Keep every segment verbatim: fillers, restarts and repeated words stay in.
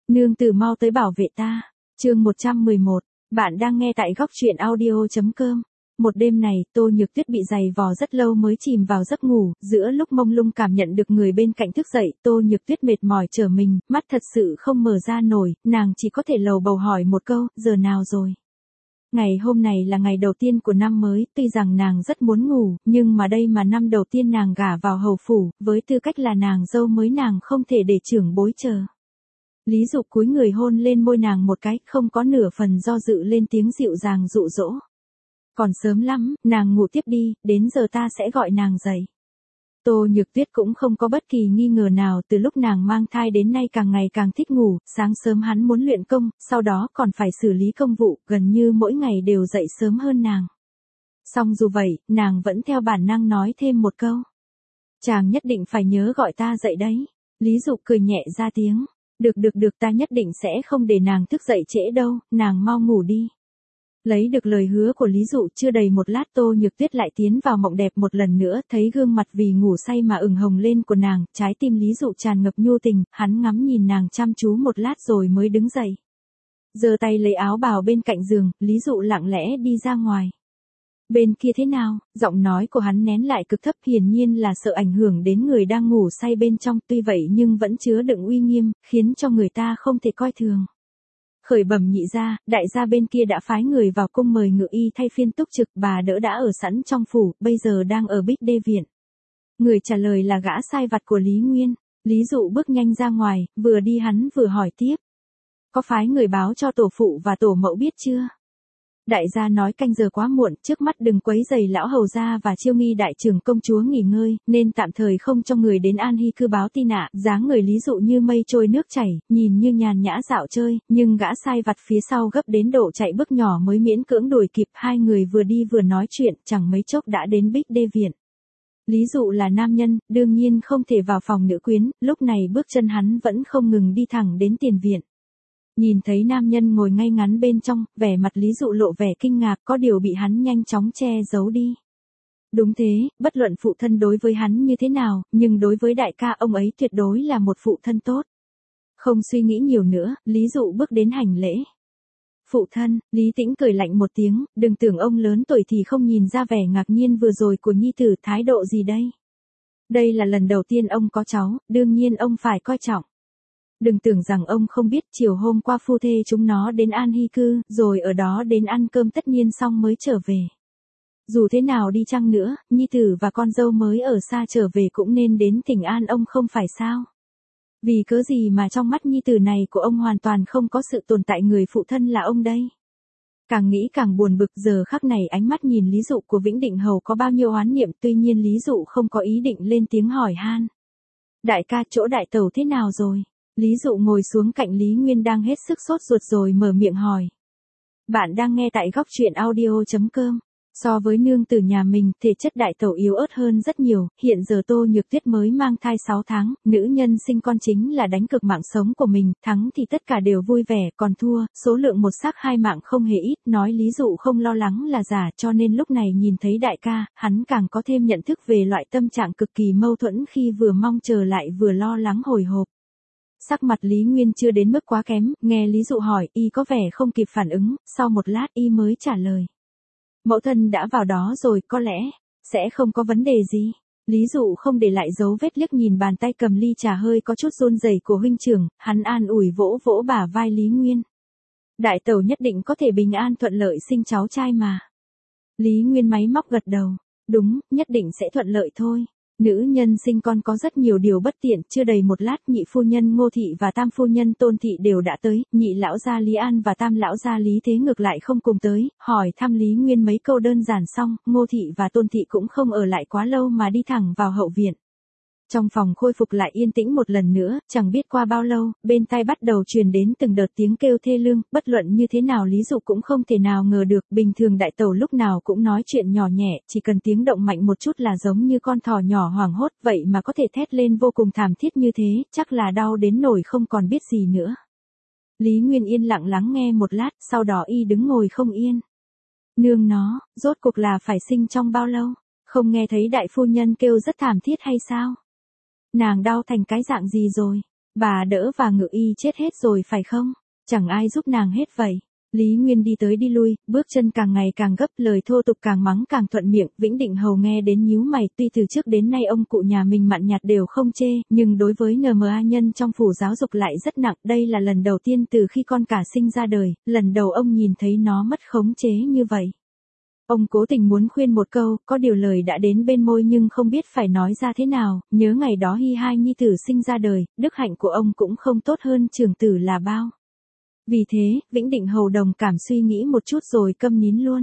Nương tử mau tới bảo vệ ta. Chương một trăm mười một, bạn đang nghe tại góc truyện audio chấm com. Một đêm này, Tô Nhược Tuyết bị giày vò rất lâu mới chìm vào giấc ngủ, giữa lúc mông lung cảm nhận được người bên cạnh thức dậy, Tô Nhược Tuyết mệt mỏi trở mình, mắt thật sự không mở ra nổi, nàng chỉ có thể lầu bầu hỏi một câu, giờ nào rồi? Ngày hôm này là ngày đầu tiên của năm mới, tuy rằng nàng rất muốn ngủ, nhưng mà đây mà năm đầu tiên nàng gả vào hầu phủ, với tư cách là nàng dâu mới nàng không thể để trưởng bối chờ. Lý Dục cúi người hôn lên môi nàng một cái, không có nửa phần do dự lên tiếng dịu dàng dụ dỗ. Còn sớm lắm, nàng ngủ tiếp đi, đến giờ ta sẽ gọi nàng dậy. Tô Nhược Tuyết cũng không có bất kỳ nghi ngờ nào, từ lúc nàng mang thai đến nay càng ngày càng thích ngủ, sáng sớm hắn muốn luyện công, sau đó còn phải xử lý công vụ, gần như mỗi ngày đều dậy sớm hơn nàng. Song dù vậy, nàng vẫn theo bản năng nói thêm một câu. Chàng nhất định phải nhớ gọi ta dậy đấy. Lý Dục cười nhẹ ra tiếng. Được được được, ta nhất định sẽ không để nàng thức dậy trễ đâu, nàng mau ngủ đi. Lấy được lời hứa của Lý Dụ, chưa đầy một lát Tô Nhược Tuyết lại tiến vào mộng đẹp một lần nữa, thấy gương mặt vì ngủ say mà ửng hồng lên của nàng, trái tim Lý Dụ tràn ngập nhu tình, hắn ngắm nhìn nàng chăm chú một lát rồi mới đứng dậy. Giơ tay lấy áo bào bên cạnh giường, Lý Dụ lặng lẽ đi ra ngoài. Bên kia thế nào? Giọng nói của hắn nén lại cực thấp, hiển nhiên là sợ ảnh hưởng đến người đang ngủ say bên trong, tuy vậy nhưng vẫn chứa đựng uy nghiêm, khiến cho người ta không thể coi thường. Khởi bẩm nhị gia, đại gia bên kia đã phái người vào cung mời ngự y thay phiên túc trực, bà đỡ đã ở sẵn trong phủ, bây giờ đang ở Bích Đê viện. Người trả lời là gã sai vặt của Lý Nguyên. Lý Dụ bước nhanh ra ngoài, vừa đi hắn vừa hỏi tiếp. Có phái người báo cho tổ phụ và tổ mẫu biết chưa? Đại gia nói canh giờ quá muộn, trước mắt đừng quấy rầy lão hầu gia và Chiêu Nghi đại trưởng công chúa nghỉ ngơi, nên tạm thời không cho người đến An Hy cư báo tin ạ. Dáng người Lý Dụ như mây trôi nước chảy, nhìn như nhàn nhã dạo chơi, nhưng gã sai vặt phía sau gấp đến độ chạy bước nhỏ mới miễn cưỡng đuổi kịp, hai người vừa đi vừa nói chuyện, chẳng mấy chốc đã đến Bích Đê viện. Lý Dụ là nam nhân, đương nhiên không thể vào phòng nữ quyến, lúc này bước chân hắn vẫn không ngừng đi thẳng đến tiền viện. Nhìn thấy nam nhân ngồi ngay ngắn bên trong, vẻ mặt Lý Dụ lộ vẻ kinh ngạc, có điều bị hắn nhanh chóng che giấu đi. Đúng thế, bất luận phụ thân đối với hắn như thế nào, nhưng đối với đại ca ông ấy tuyệt đối là một phụ thân tốt. Không suy nghĩ nhiều nữa, Lý Dụ bước đến hành lễ. Phụ thân, Lý Tĩnh cười lạnh một tiếng, đừng tưởng ông lớn tuổi thì không nhìn ra vẻ ngạc nhiên vừa rồi của nhi tử, thái độ gì đây? Đây là lần đầu tiên ông có cháu, đương nhiên ông phải coi trọng. Đừng tưởng rằng ông không biết, chiều hôm qua phu thê chúng nó đến An Hy cư, rồi ở đó đến ăn cơm tất niên xong mới trở về. Dù thế nào đi chăng nữa, nhi tử và con dâu mới ở xa trở về cũng nên đến Thỉnh An ông không phải sao? Vì cớ gì mà trong mắt nhi tử này của ông hoàn toàn không có sự tồn tại người phụ thân là ông đây? Càng nghĩ càng buồn bực, giờ khắc này ánh mắt nhìn Lý Dụ của Vĩnh Định Hầu có bao nhiêu oán niệm, tuy nhiên Lý Dụ không có ý định lên tiếng hỏi han. Đại ca, chỗ đại tẩu thế nào rồi? Lý Dụ ngồi xuống cạnh Lý Nguyên đang hết sức sốt ruột rồi mở miệng hỏi. Bạn đang nghe tại góc truyện audio chấm com. So với nương tử nhà mình, thể chất đại tẩu yếu ớt hơn rất nhiều, hiện giờ Tô Nhược Tuyết mới mang thai sáu tháng, nữ nhân sinh con chính là đánh cược mạng sống của mình, thắng thì tất cả đều vui vẻ, còn thua, số lượng một xác hai mạng không hề ít, nói Lý Dụ không lo lắng là giả, cho nên lúc này nhìn thấy đại ca, hắn càng có thêm nhận thức về loại tâm trạng cực kỳ mâu thuẫn khi vừa mong chờ lại vừa lo lắng hồi hộp. Sắc mặt Lý Nguyên chưa đến mức quá kém, nghe Lý Dụ hỏi, y có vẻ không kịp phản ứng, sau một lát y mới trả lời. Mẫu thân đã vào đó rồi, có lẽ sẽ không có vấn đề gì. Lý Dụ không để lại dấu vết, liếc nhìn bàn tay cầm ly trà hơi có chút run rẩy của huynh trưởng, hắn an ủi vỗ vỗ bả vai Lý Nguyên. Đại tẩu nhất định có thể bình an thuận lợi sinh cháu trai mà. Lý Nguyên máy móc gật đầu, đúng, nhất định sẽ thuận lợi thôi. Nữ nhân sinh con có rất nhiều điều bất tiện, chưa đầy một lát nhị phu nhân Ngô Thị và tam phu nhân Tôn Thị đều đã tới, nhị lão gia Lý An và tam lão gia Lý Thế ngược lại không cùng tới, hỏi thăm Lý Nguyên mấy câu đơn giản xong, Ngô Thị và Tôn Thị cũng không ở lại quá lâu mà đi thẳng vào hậu viện. Trong phòng khôi phục lại yên tĩnh một lần nữa, chẳng biết qua bao lâu, bên tai bắt đầu truyền đến từng đợt tiếng kêu thê lương, bất luận như thế nào Lý Dụ cũng không thể nào ngờ được, bình thường đại tẩu lúc nào cũng nói chuyện nhỏ nhẹ, chỉ cần tiếng động mạnh một chút là giống như con thỏ nhỏ hoảng hốt, vậy mà có thể thét lên vô cùng thảm thiết như thế, chắc là đau đến nỗi không còn biết gì nữa. Lý Nguyên yên lặng lắng nghe một lát, sau đó y đứng ngồi không yên. Nương nó, rốt cuộc là phải sinh trong bao lâu? Không nghe thấy đại phu nhân kêu rất thảm thiết hay sao? Nàng đau thành cái dạng gì rồi? Bà đỡ và Ngự Y chết hết rồi phải không? Chẳng ai giúp nàng hết vậy. Lý Nguyên đi tới đi lui, bước chân càng ngày càng gấp, lời thô tục càng mắng càng thuận miệng. Vĩnh Định Hầu nghe đến nhíu mày, tuy từ trước đến nay ông cụ nhà mình mặn nhạt đều không chê, nhưng đối với en em a nhân trong phủ giáo dục lại rất nặng. Đây là lần đầu tiên từ khi con cả sinh ra đời, lần đầu ông nhìn thấy nó mất khống chế như vậy. Ông cố tình muốn khuyên một câu, có điều lời đã đến bên môi nhưng không biết phải nói ra thế nào. Nhớ ngày đó Hy hai nhi tử sinh ra đời, đức hạnh của ông cũng không tốt hơn trưởng tử là bao. Vì thế, Vĩnh Định Hầu đồng cảm suy nghĩ một chút rồi câm nín luôn.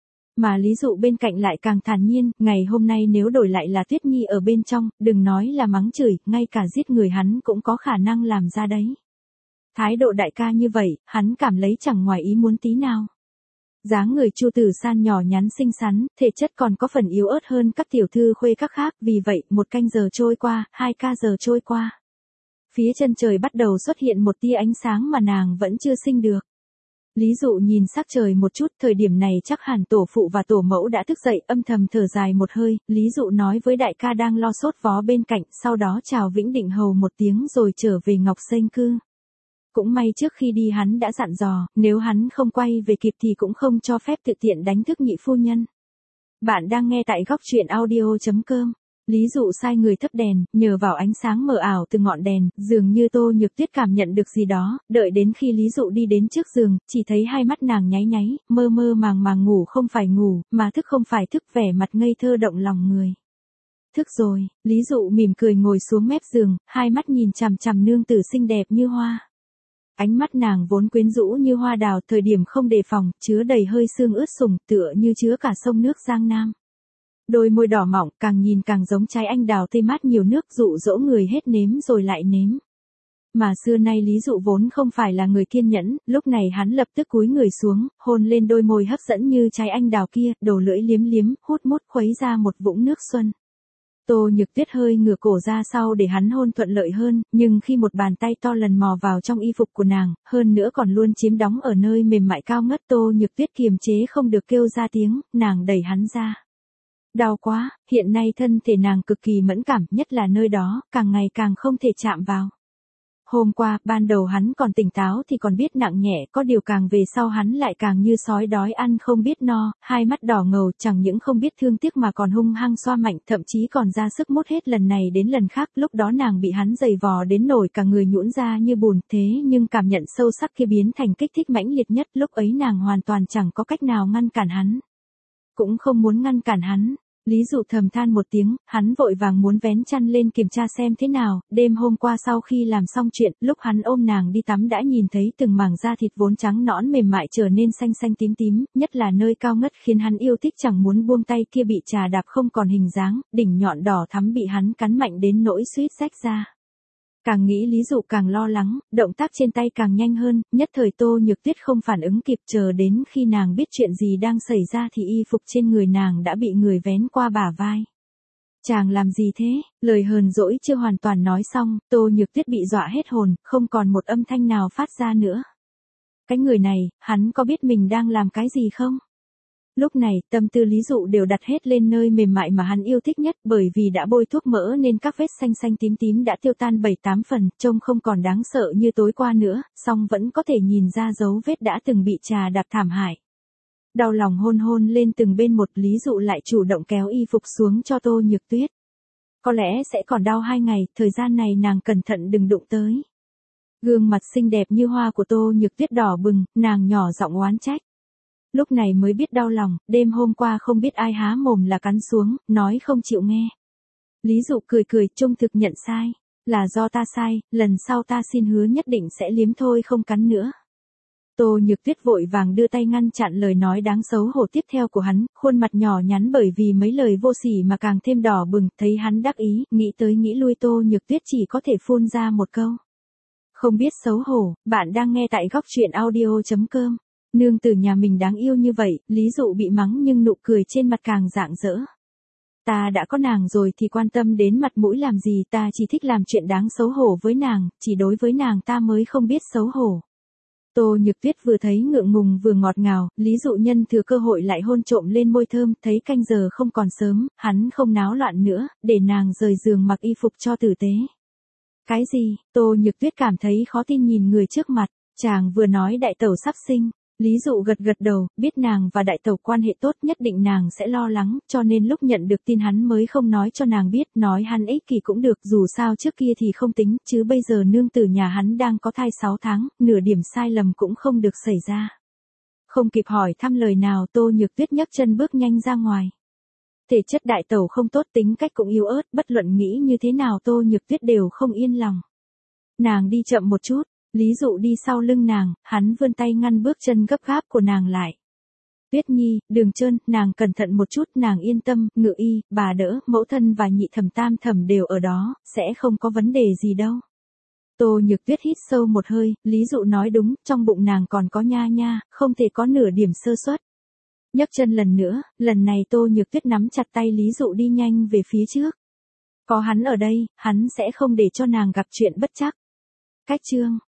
Mà Lý Dụ bên cạnh lại càng thản nhiên, ngày hôm nay nếu đổi lại là Tuyết Nhi ở bên trong, đừng nói là mắng chửi, ngay cả giết người hắn cũng có khả năng làm ra đấy. Thái độ đại ca như vậy, hắn cảm lấy chẳng ngoài ý muốn tí nào. Dáng người Chu Tử San nhỏ nhắn xinh xắn, thể chất còn có phần yếu ớt hơn các tiểu thư khuê các khác, vì vậy, một canh giờ trôi qua, hai ca giờ trôi qua. Phía chân trời bắt đầu xuất hiện một tia ánh sáng mà nàng vẫn chưa sinh được. Lý Dụ nhìn sắc trời một chút, thời điểm này chắc hẳn tổ phụ và tổ mẫu đã thức dậy, âm thầm thở dài một hơi. Lý Dụ nói với đại ca đang lo sốt vó bên cạnh, sau đó chào Vĩnh Định Hầu một tiếng rồi trở về Ngọc Sênh Cư. Cũng may trước khi đi hắn đã dặn dò, nếu hắn không quay về kịp thì cũng không cho phép tự tiện đánh thức nhị phu nhân. Bạn đang nghe tại góc truyện audio chấm com. Lý Dụ sai người thắp đèn, nhờ vào ánh sáng mờ ảo từ ngọn đèn, dường như Tô Nhược Tuyết cảm nhận được gì đó, đợi đến khi Lý Dụ đi đến trước giường, chỉ thấy hai mắt nàng nháy nháy, mơ mơ màng màng ngủ không phải ngủ, mà thức không phải thức, vẻ mặt ngây thơ động lòng người. Thức rồi, Lý Dụ mỉm cười ngồi xuống mép giường, hai mắt nhìn chằm chằm nương tử xinh đẹp như hoa. Ánh mắt nàng vốn quyến rũ như hoa đào, thời điểm không đề phòng, chứa đầy hơi sương ướt sùng, tựa như chứa cả sông nước Giang Nam. Đôi môi đỏ mọng, càng nhìn càng giống trái anh đào tươi mát nhiều nước, dụ dỗ người hết nếm rồi lại nếm. Mà xưa nay Lý Dụ vốn không phải là người kiên nhẫn, lúc này hắn lập tức cúi người xuống, hôn lên đôi môi hấp dẫn như trái anh đào kia, đầu lưỡi liếm liếm, hút mút khuấy ra một vũng nước xuân. Tô Nhược Tuyết hơi ngửa cổ ra sau để hắn hôn thuận lợi hơn, nhưng khi một bàn tay to lần mò vào trong y phục của nàng, hơn nữa còn luôn chiếm đóng ở nơi mềm mại cao ngất, Tô Nhược Tuyết kiềm chế không được kêu ra tiếng, nàng đẩy hắn ra. Đau quá, hiện nay thân thể nàng cực kỳ mẫn cảm, nhất là nơi đó, càng ngày càng không thể chạm vào. Hôm qua, ban đầu hắn còn tỉnh táo thì còn biết nặng nhẹ, có điều càng về sau hắn lại càng như sói đói ăn không biết no, hai mắt đỏ ngầu, chẳng những không biết thương tiếc mà còn hung hăng xoa mạnh, thậm chí còn ra sức mút hết lần này đến lần khác, lúc đó nàng bị hắn giày vò đến nổi cả người nhũn ra như bùn, thế nhưng cảm nhận sâu sắc kia biến thành kích thích mãnh liệt nhất, lúc ấy nàng hoàn toàn chẳng có cách nào ngăn cản hắn. Cũng không muốn ngăn cản hắn. Lý Dụ thầm than một tiếng, hắn vội vàng muốn vén chăn lên kiểm tra xem thế nào, đêm hôm qua sau khi làm xong chuyện, lúc hắn ôm nàng đi tắm đã nhìn thấy từng mảng da thịt vốn trắng nõn mềm mại trở nên xanh xanh tím tím, nhất là nơi cao ngất khiến hắn yêu thích chẳng muốn buông tay kia bị trà đạp không còn hình dáng, đỉnh nhọn đỏ thắm bị hắn cắn mạnh đến nỗi suýt rách ra. Càng nghĩ Lý Dụ càng lo lắng, động tác trên tay càng nhanh hơn, nhất thời Tô Nhược Tuyết không phản ứng kịp, chờ đến khi nàng biết chuyện gì đang xảy ra thì y phục trên người nàng đã bị người vén qua bả vai. Chàng làm gì thế? Lời hờn dỗi chưa hoàn toàn nói xong, Tô Nhược Tuyết bị dọa hết hồn, không còn một âm thanh nào phát ra nữa. Cái người này, hắn có biết mình đang làm cái gì không? Lúc này, tâm tư Lý Dụ đều đặt hết lên nơi mềm mại mà hắn yêu thích nhất, bởi vì đã bôi thuốc mỡ nên các vết xanh xanh tím tím đã tiêu tan bảy tám phần, trông không còn đáng sợ như tối qua nữa, song vẫn có thể nhìn ra dấu vết đã từng bị trà đạp thảm hại. Đau lòng hôn hôn lên từng bên một, Lý Dụ lại chủ động kéo y phục xuống cho Tô Nhược Tuyết. Có lẽ sẽ còn đau hai ngày, thời gian này nàng cẩn thận đừng đụng tới. Gương mặt xinh đẹp như hoa của Tô Nhược Tuyết đỏ bừng, nàng nhỏ giọng oán trách. Lúc này mới biết đau lòng, đêm hôm qua không biết ai há mồm là cắn xuống, nói không chịu nghe. Lý Dụ cười cười, trung thực nhận sai. Là do ta sai, lần sau ta xin hứa nhất định sẽ liếm thôi không cắn nữa. Tô Nhược Tuyết vội vàng đưa tay ngăn chặn lời nói đáng xấu hổ tiếp theo của hắn, khuôn mặt nhỏ nhắn bởi vì mấy lời vô sỉ mà càng thêm đỏ bừng, thấy hắn đắc ý, nghĩ tới nghĩ lui Tô Nhược Tuyết chỉ có thể phun ra một câu. Không biết xấu hổ, bạn đang nghe tại góc truyện audio chấm com. Nương tử nhà mình đáng yêu như vậy, Lý Dụ bị mắng nhưng nụ cười trên mặt càng rạng rỡ. Ta đã có nàng rồi thì quan tâm đến mặt mũi làm gì, ta chỉ thích làm chuyện đáng xấu hổ với nàng, chỉ đối với nàng ta mới không biết xấu hổ. Tô Nhược Tuyết vừa thấy ngượng ngùng vừa ngọt ngào, Lý Dụ nhân thừa cơ hội lại hôn trộm lên môi thơm, thấy canh giờ không còn sớm, hắn không náo loạn nữa, để nàng rời giường mặc y phục cho tử tế. Cái gì? Tô Nhược Tuyết cảm thấy khó tin nhìn người trước mặt, chàng vừa nói đại tẩu sắp sinh. Lý Dụ gật gật đầu, biết nàng và đại tẩu quan hệ tốt nhất định nàng sẽ lo lắng, cho nên lúc nhận được tin hắn mới không nói cho nàng biết, nói hắn ích kỷ cũng được, dù sao trước kia thì không tính, chứ bây giờ nương tử nhà hắn đang có thai sáu tháng, nửa điểm sai lầm cũng không được xảy ra. Không kịp hỏi thăm lời nào, Tô Nhược Tuyết nhấc chân bước nhanh ra ngoài. Thể chất đại tẩu không tốt, tính cách cũng yếu ớt, bất luận nghĩ như thế nào Tô Nhược Tuyết đều không yên lòng. Nàng đi chậm một chút. Lý Dụ đi sau lưng nàng, hắn vươn tay ngăn bước chân gấp gáp của nàng lại. Tuyết Nhi, đường trơn, nàng cẩn thận một chút, nàng yên tâm, Ngự Y, bà đỡ, mẫu thân và nhị thẩm tam thẩm đều ở đó, sẽ không có vấn đề gì đâu. Tô Nhược Tuyết hít sâu một hơi, Lý Dụ nói đúng, trong bụng nàng còn có nha nha, không thể có nửa điểm sơ suất. Nhấc chân lần nữa, lần này Tô Nhược Tuyết nắm chặt tay Lý Dụ đi nhanh về phía trước. Có hắn ở đây, hắn sẽ không để cho nàng gặp chuyện bất trắc. Cách chương